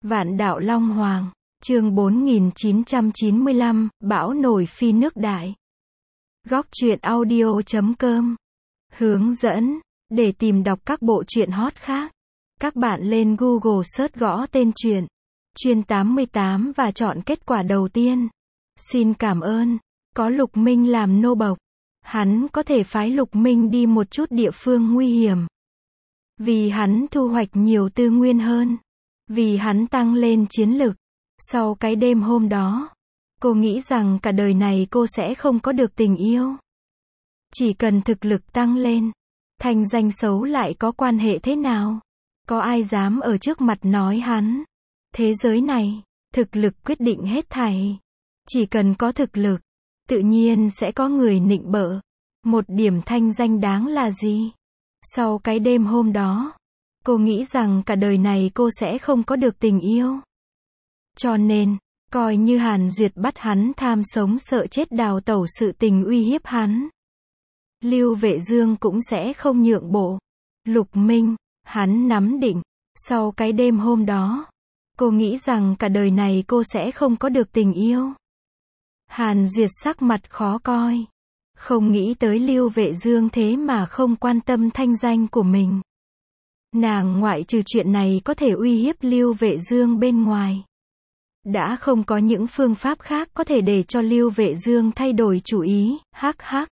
Vạn đạo Long Hoàng, chương 4995, bão nổi phi nước đại. Góc truyện audio.com. Hướng dẫn, để tìm đọc các bộ truyện hot khác, các bạn lên Google search gõ tên truyện, Chuyên 88 và chọn kết quả đầu tiên. Xin cảm ơn, có Lục Minh làm nô bộc, hắn có thể phái Lục Minh đi một chút địa phương nguy hiểm. Vì hắn thu hoạch nhiều tư nguyên hơn. Vì hắn tăng lên chiến lực. Sau cái đêm hôm đó, cô nghĩ rằng cả đời này cô sẽ không có được tình yêu. Chỉ cần thực lực tăng lên, thành danh xấu lại có quan hệ thế nào? Có ai dám ở trước mặt nói hắn? Thế giới này, thực lực quyết định hết thảy. Chỉ cần có thực lực, tự nhiên sẽ có người nịnh bợ. Một điểm thanh danh đáng là gì? Sau cái đêm hôm đó, cô nghĩ rằng cả đời này cô sẽ không có được tình yêu. Cho nên, coi như Hàn Duyệt bắt hắn tham sống sợ chết đào tẩu sự tình uy hiếp hắn, Lưu Vệ Dương cũng sẽ không nhượng bộ. Lục Minh, hắn nắm định. Sau cái đêm hôm đó, cô nghĩ rằng cả đời này cô sẽ không có được tình yêu. Hàn Duyệt sắc mặt khó coi. Không nghĩ tới Lưu Vệ Dương thế mà không quan tâm thanh danh của mình. Nàng ngoại trừ chuyện này có thể uy hiếp Lưu Vệ Dương bên ngoài, đã không có những phương pháp khác có thể để cho Lưu Vệ Dương thay đổi chủ ý. Hắc hắc.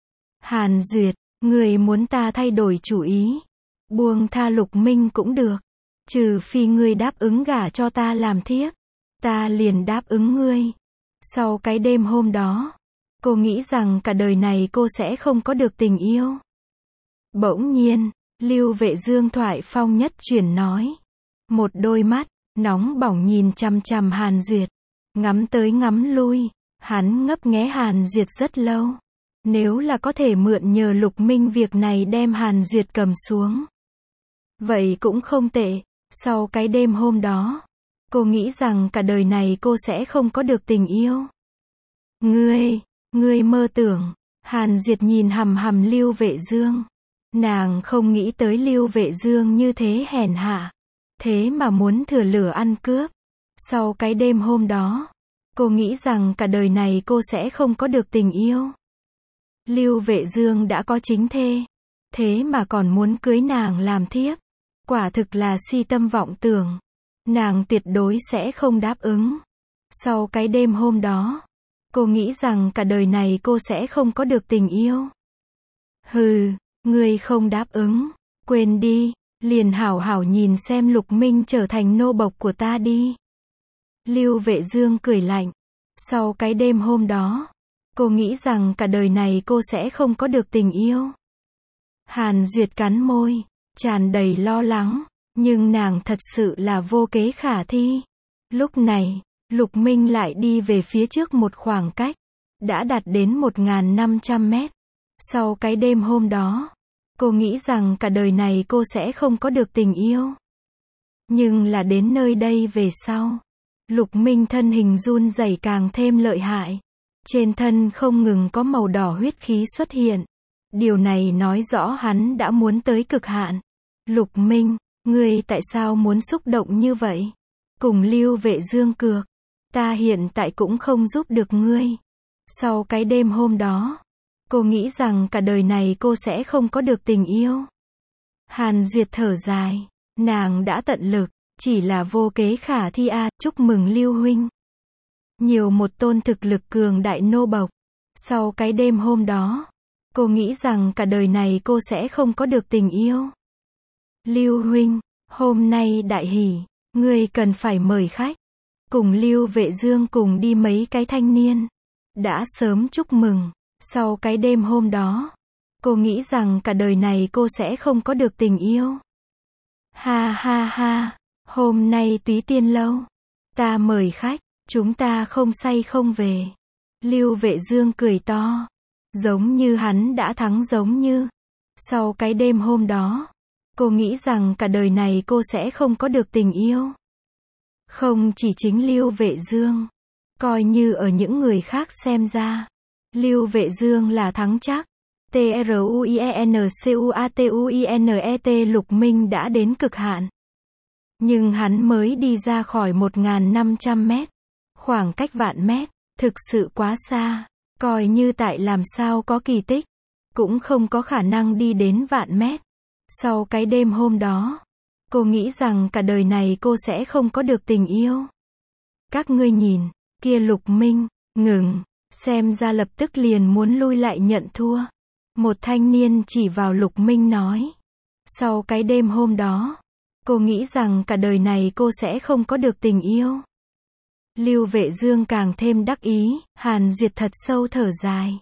Hàn Duyệt, người muốn ta thay đổi chủ ý, buông tha Lục Minh cũng được. Trừ phi ngươi đáp ứng gả cho ta làm thiếp, ta liền đáp ứng ngươi. Sau cái đêm hôm đó, cô nghĩ rằng cả đời này cô sẽ không có được tình yêu. Bỗng nhiên, Lưu Vệ Dương thoại phong nhất chuyển nói. Một đôi mắt nóng bỏng nhìn chằm chằm Hàn Duyệt, ngắm tới ngắm lui, hắn ngấp nghé Hàn Duyệt rất lâu. Nếu là có thể mượn nhờ Lục Minh việc này đem Hàn Duyệt cầm xuống, vậy cũng không tệ. Sau cái đêm hôm đó, cô nghĩ rằng cả đời này cô sẽ không có được tình yêu. Ngươi mơ tưởng. Hàn Duyệt nhìn hằm hằm Lưu Vệ Dương. Nàng không nghĩ tới Lưu Vệ Dương như thế hèn hạ, thế mà muốn thừa lửa ăn cướp. Sau cái đêm hôm đó, cô nghĩ rằng cả đời này cô sẽ không có được tình yêu. Lưu Vệ Dương đã có chính thê, thế mà còn muốn cưới nàng làm thiếp. Quả thực là si tâm vọng tưởng. Nàng tuyệt đối sẽ không đáp ứng. Sau cái đêm hôm đó, cô nghĩ rằng cả đời này cô sẽ không có được tình yêu. Hừ, ngươi không đáp ứng, quên đi, liền hảo hảo nhìn xem Lục Minh trở thành nô bộc của ta đi. Lưu Vệ Dương cười lạnh. Sau cái đêm hôm đó, cô nghĩ rằng cả đời này cô sẽ không có được tình yêu. Hàn Duyệt cắn môi, tràn đầy lo lắng, nhưng nàng thật sự là vô kế khả thi. Lúc này, Lục Minh lại đi về phía trước một khoảng cách, đã đạt đến 1500 mét. Sau cái đêm hôm đó, cô nghĩ rằng cả đời này cô sẽ không có được tình yêu. Nhưng là đến nơi đây về sau, Lục Minh thân hình run rẩy càng thêm lợi hại. Trên thân không ngừng có màu đỏ huyết khí xuất hiện. Điều này nói rõ hắn đã muốn tới cực hạn. Lục Minh, ngươi tại sao muốn xúc động như vậy? Cùng Lưu Vệ Dương cược, ta hiện tại cũng không giúp được ngươi. Sau cái đêm hôm đó, cô nghĩ rằng cả đời này cô sẽ không có được tình yêu. Hàn Duyệt thở dài, nàng đã tận lực, chỉ là vô kế khả thi a. Chúc mừng Lưu huynh, nhiều một tôn thực lực cường đại nô bộc. Sau cái đêm hôm đó, cô nghĩ rằng cả đời này cô sẽ không có được tình yêu. Lưu huynh, hôm nay đại hỷ, ngươi cần phải mời khách. Cùng Lưu Vệ Dương cùng đi mấy cái thanh niên, đã sớm chúc mừng. Sau cái đêm hôm đó, cô nghĩ rằng cả đời này cô sẽ không có được tình yêu. Ha ha ha, hôm nay Túy Tiên lâu, ta mời khách, chúng ta không say không về. Lưu Vệ Dương cười to, giống như hắn đã thắng giống như. Sau cái đêm hôm đó, cô nghĩ rằng cả đời này cô sẽ không có được tình yêu. Không chỉ chính Lưu Vệ Dương, coi như ở những người khác xem ra, Lưu Vệ Dương là thắng chắc. TRUIENCUATUINET. Lục Minh đã đến cực hạn. Nhưng hắn mới đi ra khỏi 1.500 mét. Khoảng cách vạn mét, thực sự quá xa. Coi như tại làm sao có kỳ tích, cũng không có khả năng đi đến vạn mét. Sau cái đêm hôm đó, cô nghĩ rằng cả đời này cô sẽ không có được tình yêu. Các ngươi nhìn, kia Lục Minh, ngừng, xem ra lập tức liền muốn lui lại nhận thua. Một thanh niên chỉ vào Lục Minh nói. Sau cái đêm hôm đó, cô nghĩ rằng cả đời này cô sẽ không có được tình yêu. Lưu Vệ Dương càng thêm đắc ý, Hàn Duyệt thật sâu thở dài.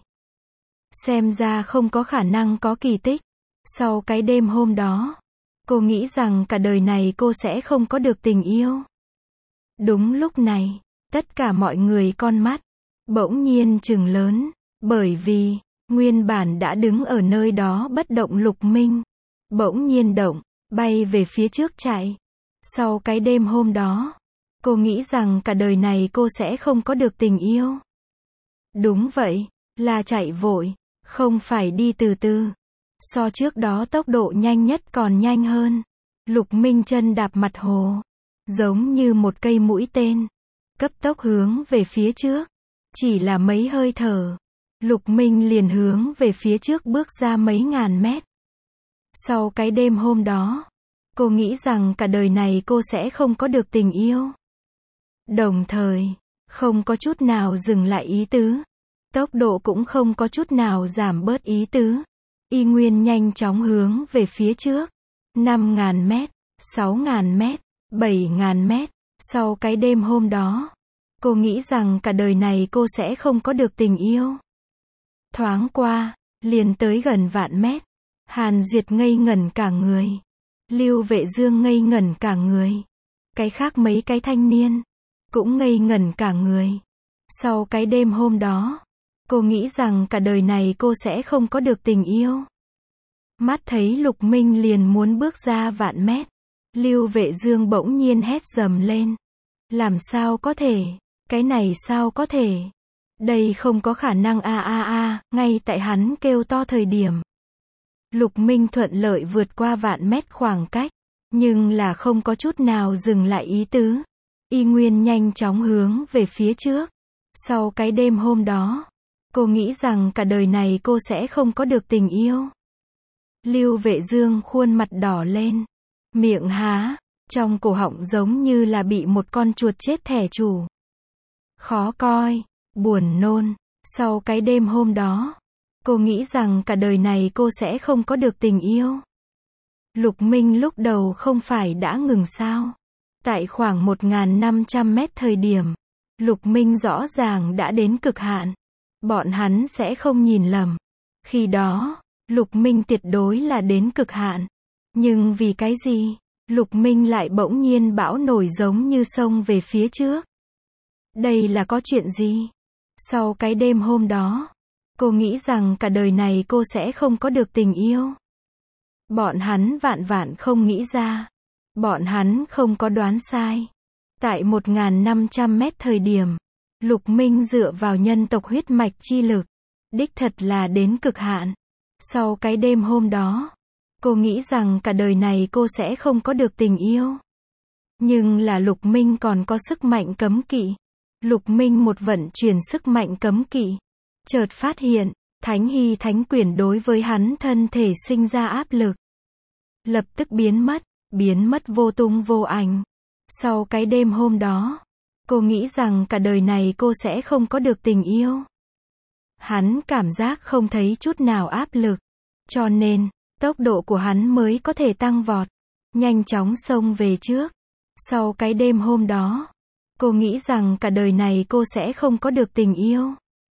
Xem ra không có khả năng có kỳ tích. Sau cái đêm hôm đó, cô nghĩ rằng cả đời này cô sẽ không có được tình yêu. Đúng lúc này, tất cả mọi người con mắt bỗng nhiên trừng lớn, bởi vì nguyên bản đã đứng ở nơi đó bất động Lục Minh bỗng nhiên động, bay về phía trước chạy. Sau cái đêm hôm đó, cô nghĩ rằng cả đời này cô sẽ không có được tình yêu. Đúng vậy, là chạy vội, không phải đi từ từ. So trước đó tốc độ nhanh nhất còn nhanh hơn. Lục Minh chân đạp mặt hồ, giống như một cây mũi tên, cấp tốc hướng về phía trước. Chỉ là mấy hơi thở, Lục Minh liền hướng về phía trước bước ra mấy ngàn mét. Sau cái đêm hôm đó, cô nghĩ rằng cả đời này cô sẽ không có được tình yêu. Đồng thời, không có chút nào dừng lại ý tứ. Tốc độ cũng không có chút nào giảm bớt ý tứ. Y nguyên nhanh chóng hướng về phía trước. 5.000 mét, 6.000 mét, 7.000 mét. Sau cái đêm hôm đó, cô nghĩ rằng cả đời này cô sẽ không có được tình yêu. Thoáng qua, liền tới gần vạn mét. Hàn Duyệt ngây ngẩn cả người. Lưu Vệ Dương ngây ngẩn cả người. Cái khác mấy cái thanh niên cũng ngây ngẩn cả người. Sau cái đêm hôm đó, cô nghĩ rằng cả đời này cô sẽ không có được tình yêu. Mắt thấy Lục Minh liền muốn bước ra vạn mét. Lưu Vệ Dương bỗng nhiên hét dầm lên. Làm sao có thể? Cái này sao có thể? Đây không có khả năng ngay tại hắn kêu to thời điểm. Lục Minh thuận lợi vượt qua vạn mét khoảng cách, nhưng là không có chút nào dừng lại ý tứ. Y nguyên nhanh chóng hướng về phía trước. Sau cái đêm hôm đó, cô nghĩ rằng cả đời này cô sẽ không có được tình yêu. Lưu Vệ Dương khuôn mặt đỏ lên, miệng há, trong cổ họng giống như là bị một con chuột chết thẻ chủ. Khó coi, buồn nôn. Sau cái đêm hôm đó, cô nghĩ rằng cả đời này cô sẽ không có được tình yêu. Lục Minh lúc đầu không phải đã ngừng sao? Tại khoảng 1.500 mét thời điểm, Lục Minh rõ ràng đã đến cực hạn. Bọn hắn sẽ không nhìn lầm. Khi đó, Lục Minh tuyệt đối là đến cực hạn. Nhưng vì cái gì? Lục Minh lại bỗng nhiên bão nổi giống như sông về phía trước. Đây là có chuyện gì? Sau cái đêm hôm đó, cô nghĩ rằng cả đời này cô sẽ không có được tình yêu. Bọn hắn vạn vạn không nghĩ ra. Bọn hắn không có đoán sai. Tại 1.500 mét thời điểm, Lục Minh dựa vào nhân tộc huyết mạch chi lực, đích thật là đến cực hạn. Sau cái đêm hôm đó, cô nghĩ rằng cả đời này cô sẽ không có được tình yêu. Nhưng là Lục Minh còn có sức mạnh cấm kỵ. Lục Minh một vận chuyển sức mạnh cấm kỵ, chợt phát hiện, Thánh Hy Thánh Quyển đối với hắn thân thể sinh ra áp lực. Lập tức biến mất vô tung vô ảnh. Sau cái đêm hôm đó, cô nghĩ rằng cả đời này cô sẽ không có được tình yêu. Hắn cảm giác không thấy chút nào áp lực, cho nên, tốc độ của hắn mới có thể tăng vọt, nhanh chóng xông về trước. Sau cái đêm hôm đó, cô nghĩ rằng cả đời này cô sẽ không có được tình yêu.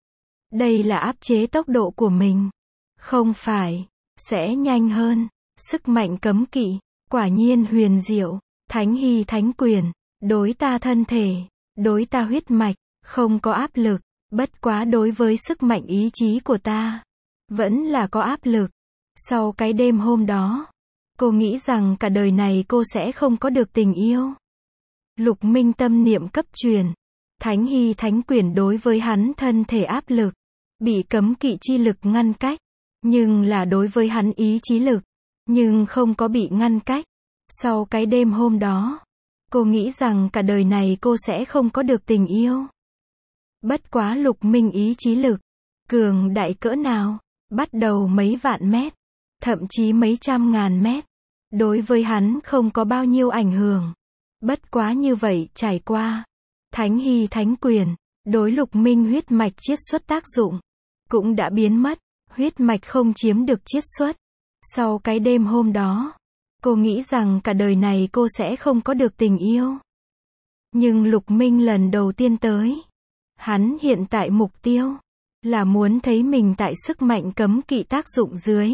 Đây là áp chế tốc độ của mình. Không phải, sẽ nhanh hơn. Sức mạnh cấm kỵ, quả nhiên huyền diệu. Thánh Hy Thánh Quyển, đối ta thân thể, đối ta huyết mạch, không có áp lực. Bất quá đối với sức mạnh ý chí của ta, vẫn là có áp lực. Sau cái đêm hôm đó, cô nghĩ rằng cả đời này cô sẽ không có được tình yêu. Lục Minh tâm niệm cấp truyền. Thánh Hy Thánh Quyển đối với hắn thân thể áp lực, bị cấm kỵ chi lực ngăn cách. Nhưng là đối với hắn ý chí lực, nhưng không có bị ngăn cách. Sau cái đêm hôm đó, Cô nghĩ rằng cả đời này cô sẽ không có được tình yêu. Bất quá Lục Minh ý chí lực cường đại cỡ nào, bắt đầu mấy vạn mét, thậm chí mấy trăm ngàn mét. Đối với hắn không có bao nhiêu ảnh hưởng. Bất quá như vậy trải qua. Thánh Hy Thánh Quyền, đối Lục Minh huyết mạch chiết xuất tác dụng, cũng đã biến mất. Huyết mạch không chiếm được chiết xuất. Sau cái đêm hôm đó, cô nghĩ rằng cả đời này cô sẽ không có được tình yêu. Nhưng Lục Minh lần đầu tiên tới. Hắn hiện tại mục tiêu là muốn thấy mình tại sức mạnh cấm kỵ tác dụng dưới.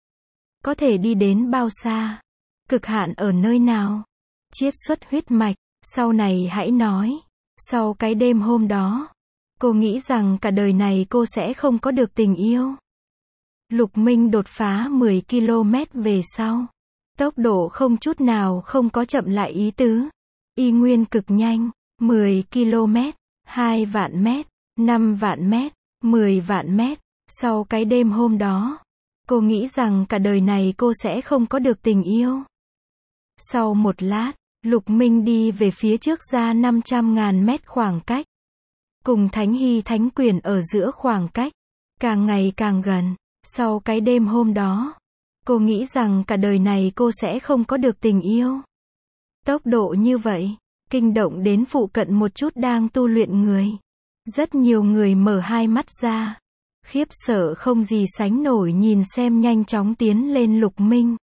Có thể đi đến bao xa? Cực hạn ở nơi nào? Chiết xuất huyết mạch, sau này hãy nói. Sau cái đêm hôm đó, cô nghĩ rằng cả đời này cô sẽ không có được tình yêu. Lục Minh đột phá 10 km về sau. Tốc độ không chút nào không có chậm lại ý tứ. Y nguyên cực nhanh, 10 km, 2 vạn mét, 5 vạn mét, 10 vạn mét. Sau cái đêm hôm đó, cô nghĩ rằng cả đời này cô sẽ không có được tình yêu. Sau một lát, Lục Minh đi về phía trước ra 500.000 mét khoảng cách. Cùng Thánh Hy Thánh Quyền ở giữa khoảng cách, càng ngày càng gần. Sau cái đêm hôm đó, cô nghĩ rằng cả đời này cô sẽ không có được tình yêu. Tốc độ như vậy, kinh động đến phụ cận một chút đang tu luyện người. Rất nhiều người mở hai mắt ra, khiếp sợ không gì sánh nổi nhìn xem nhanh chóng tiến lên Lục Minh.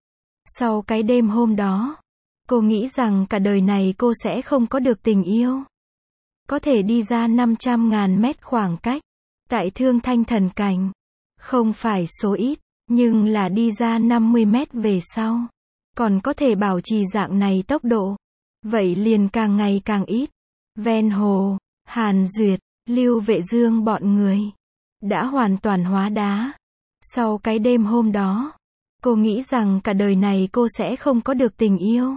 Sau cái đêm hôm đó, cô nghĩ rằng cả đời này cô sẽ không có được tình yêu. Có thể đi ra 500.000 mét khoảng cách, tại Thương Thanh Thần Cảnh. Không phải số ít, nhưng là đi ra 50 mét về sau. Còn có thể bảo trì dạng này tốc độ. Vậy liền càng ngày càng ít. Ven hồ, Hàn Duyệt, Lưu Vệ Dương bọn người đã hoàn toàn hóa đá. Sau cái đêm hôm đó, cô nghĩ rằng cả đời này cô sẽ không có được tình yêu.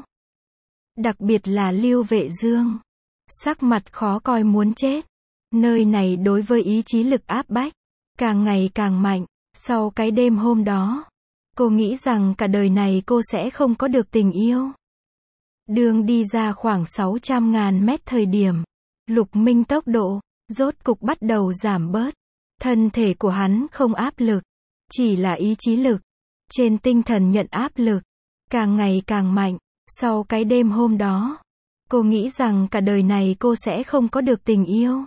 Đặc biệt là Lưu Vệ Dương. Sắc mặt khó coi muốn chết. Nơi này đối với ý chí lực áp bách, càng ngày càng mạnh. Sau cái đêm hôm đó, cô nghĩ rằng cả đời này cô sẽ không có được tình yêu. Đường đi ra khoảng 600.000 mét thời điểm, Lục Minh tốc độ, rốt cục bắt đầu giảm bớt. Thân thể của hắn không áp lực, chỉ là ý chí lực. Trên tinh thần nhận áp lực, càng ngày càng mạnh. Sau cái đêm hôm đó, cô nghĩ rằng cả đời này cô sẽ không có được tình yêu.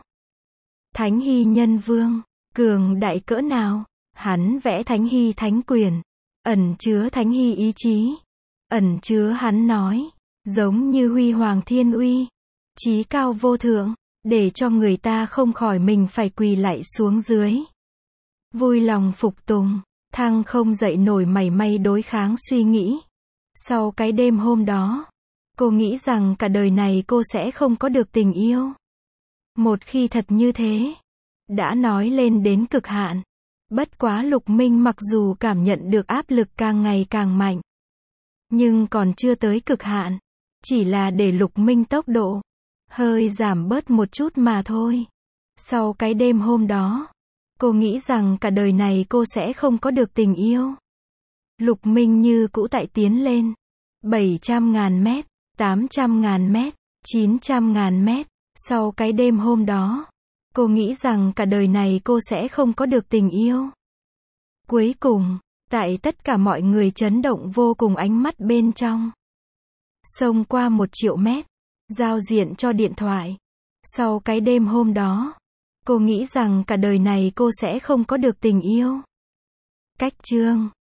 Thánh Hy Nhân Vương, cường đại cỡ nào? Hắn vẽ Thánh Hy Thánh Quyền, ẩn chứa Thánh Hy ý chí, ẩn chứa hắn nói, giống như huy hoàng thiên uy, chí cao vô thượng, để cho người ta không khỏi mình phải quỳ lạy xuống dưới. Vui lòng phục tùng, thăng không dậy nổi mảy may đối kháng suy nghĩ. Sau cái đêm hôm đó, cô nghĩ rằng cả đời này cô sẽ không có được tình yêu. Một khi thật như thế, đã nói lên đến cực hạn. Bất quá Lục Minh mặc dù cảm nhận được áp lực càng ngày càng mạnh, nhưng còn chưa tới cực hạn. Chỉ là để Lục Minh tốc độ hơi giảm bớt một chút mà thôi. Sau cái đêm hôm đó, cô nghĩ rằng cả đời này cô sẽ không có được tình yêu. Lục Minh như cũ tại tiến lên. 700.000 mét, 800.000 mét, 900.000 mét. Sau cái đêm hôm đó, cô nghĩ rằng cả đời này cô sẽ không có được tình yêu. Cuối cùng, tại tất cả mọi người chấn động vô cùng ánh mắt bên trong. Xông qua 1 triệu mét, giao diện cho điện thoại. Sau cái đêm hôm đó, cô nghĩ rằng cả đời này cô sẽ không có được tình yêu. Cách chương